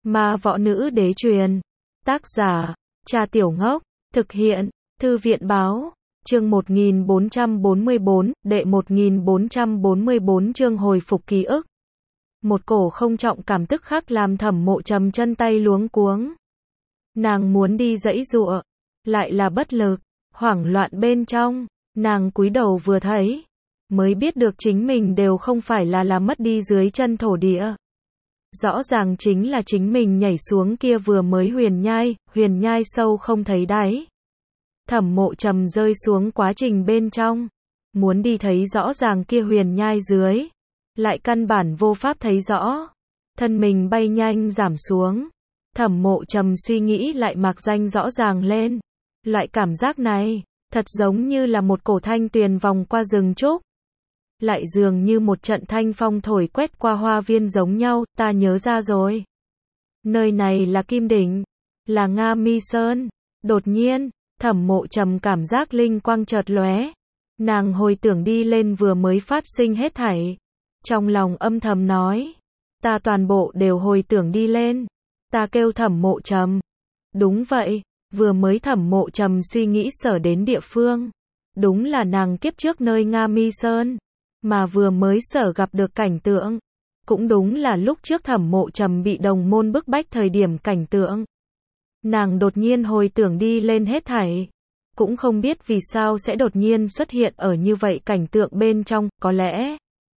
Ma võ nữ đế truyền. Tác giả, Cha Tiểu Ngốc. Thực hiện, Thư viện báo. Chương 1444, đệ 1444 chương hồi phục ký ức. Một cổ không trọng cảm tức khắc làm Thẩm Mộ Trầm chân tay luống cuống. Nàng muốn đi giãy giụa, lại là bất lực, hoảng loạn bên trong, nàng cúi đầu vừa thấy, mới biết được chính mình đều không phải là mất đi dưới chân thổ địa. Rõ ràng chính là chính mình nhảy xuống kia vừa mới huyền nhai sâu không thấy đáy. Thẩm Mộ Trầm rơi xuống quá trình bên trong, muốn đi thấy rõ ràng kia huyền nhai dưới, lại căn bản vô pháp thấy rõ. Thân mình bay nhanh giảm xuống. Thẩm Mộ Trầm suy nghĩ lại mạc danh rõ ràng lên. Loại cảm giác này, thật giống như là một cổ thanh tuyền vòng qua rừng trúc. Lại dường như một trận thanh phong thổi quét qua hoa viên giống nhau, ta nhớ ra rồi. Nơi này là Kim Đỉnh, là Nga Mi Sơn. Đột nhiên, Thẩm Mộ Trầm cảm giác linh quang chợt lóe. Nàng hồi tưởng đi lên vừa mới phát sinh hết thảy. Trong lòng âm thầm nói, ta toàn bộ đều hồi tưởng đi lên. Ta kêu Thẩm Mộ Trầm. Đúng vậy, vừa mới Thẩm Mộ Trầm suy nghĩ sở đến địa phương. Đúng là nàng kiếp trước nơi Nga Mi Sơn. Mà vừa mới sở gặp được cảnh tượng. Cũng đúng là lúc trước Thẩm Mộ Trầm bị đồng môn bức bách thời điểm cảnh tượng. Nàng đột nhiên hồi tưởng đi lên hết thảy. Cũng không biết vì sao sẽ đột nhiên xuất hiện ở như vậy cảnh tượng bên trong, có lẽ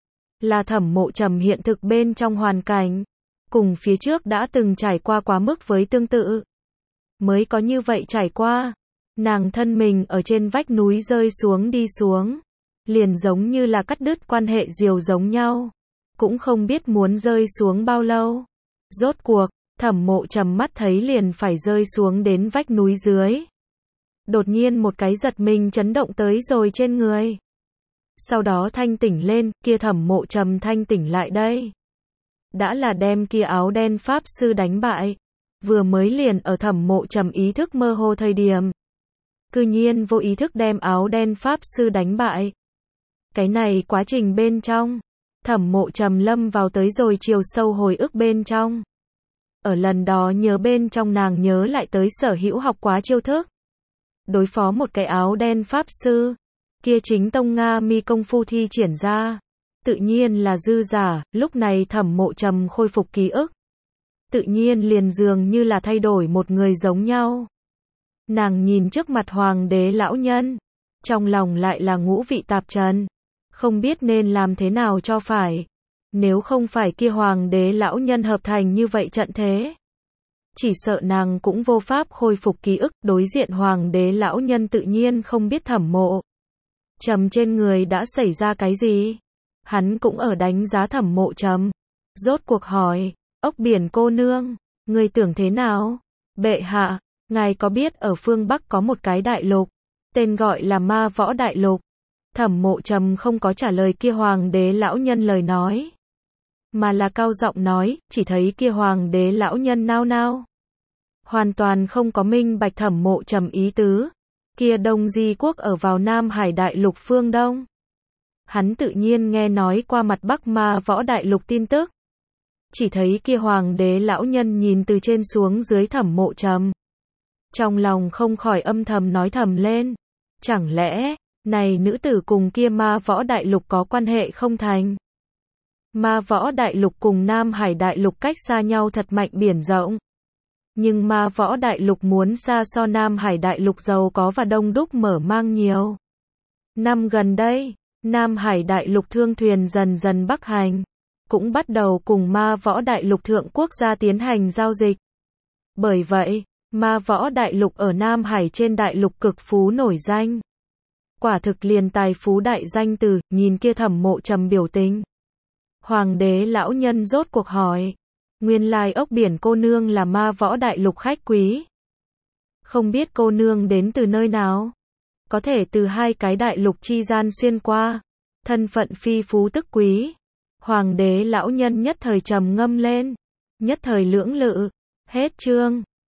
là Thẩm Mộ Trầm hiện thực bên trong hoàn cảnh, cùng phía trước đã từng trải qua quá mức với tương tự. Mới có như vậy trải qua, nàng thân mình ở trên vách núi rơi xuống đi xuống, liền giống như là cắt đứt quan hệ diều giống nhau, cũng không biết muốn rơi xuống bao lâu. Rốt cuộc, Thẩm Mộ Trầm mắt thấy liền phải rơi xuống đến vách núi dưới. Đột nhiên một cái giật mình chấn động tới rồi trên người. Sau đó thanh tỉnh lên, kia Thẩm Mộ Trầm thanh tỉnh lại đây. Đã là đem kia áo đen pháp sư đánh bại. Vừa mới liền ở Thẩm Mộ Trầm ý thức mơ hồ thời điểm. Cư nhiên vô ý thức đem áo đen pháp sư đánh bại. Cái này quá trình bên trong, Thẩm Mộ Trầm lâm vào tới rồi chiều sâu hồi ức bên trong. Ở lần đó nhớ bên trong nàng nhớ lại tới sở hữu học quá chiêu thức. Đối phó một cái áo đen pháp sư, kia chính tông Nga Mi công phu thi triển ra. Tự nhiên là dư giả, lúc này Thẩm Mộ Trầm khôi phục ký ức. Tự nhiên liền dường như là thay đổi một người giống nhau. Nàng nhìn trước mặt hoàng đế lão nhân, trong lòng lại là ngũ vị tạp trần, không biết nên làm thế nào cho phải. Nếu không phải kia hoàng đế lão nhân hợp thành như vậy trận thế, chỉ sợ nàng cũng vô pháp khôi phục ký ức. Đối diện hoàng đế lão nhân tự nhiên không biết Thẩm Mộ Trầm trên người đã xảy ra cái gì. Hắn cũng ở đánh giá Thẩm Mộ Trầm. Rốt cuộc hỏi, ốc biển cô nương, người tưởng thế nào? Bệ hạ, ngài có biết ở phương Bắc có một cái đại lục, tên gọi là Ma Võ Đại Lục? Thẩm Mộ Trầm không có trả lời kia hoàng đế lão nhân lời nói, mà là cao giọng nói, chỉ thấy kia hoàng đế lão nhân nao nao. Hoàn toàn không có minh bạch Thẩm Mộ Trầm ý tứ. Kia Đông Di quốc ở vào Nam Hải Đại Lục phương Đông. Hắn tự nhiên nghe nói qua mặt Bắc Ma Võ Đại Lục tin tức. Chỉ thấy kia hoàng đế lão nhân nhìn từ trên xuống dưới Thẩm Mộ Trầm. Trong lòng không khỏi âm thầm nói thầm lên. Chẳng lẽ, này nữ tử cùng kia Ma Võ Đại Lục có quan hệ không thành? Ma Võ Đại Lục cùng Nam Hải Đại Lục cách xa nhau thật mạnh biển rộng. Nhưng Ma Võ Đại Lục muốn xa so Nam Hải Đại Lục giàu có và đông đúc mở mang nhiều. Năm gần đây, Nam Hải Đại Lục thương thuyền dần dần bắc hành, cũng bắt đầu cùng Ma Võ Đại Lục thượng quốc gia tiến hành giao dịch. Bởi vậy, Ma Võ Đại Lục ở Nam Hải trên đại lục cực phú nổi danh. Quả thực liền tài phú đại danh từ, nhìn kia Thẩm Mộ Trầm biểu tình. Hoàng đế lão nhân rốt cuộc hỏi, nguyên lai ốc biển cô nương là Ma Võ Đại Lục khách quý. Không biết cô nương đến từ nơi nào? Có thể từ hai cái đại lục chi gian xuyên qua. Thân phận phi phú tức quý. Hoàng đế lão nhân nhất thời trầm ngâm lên. Nhất thời lưỡng lự. Hết chương.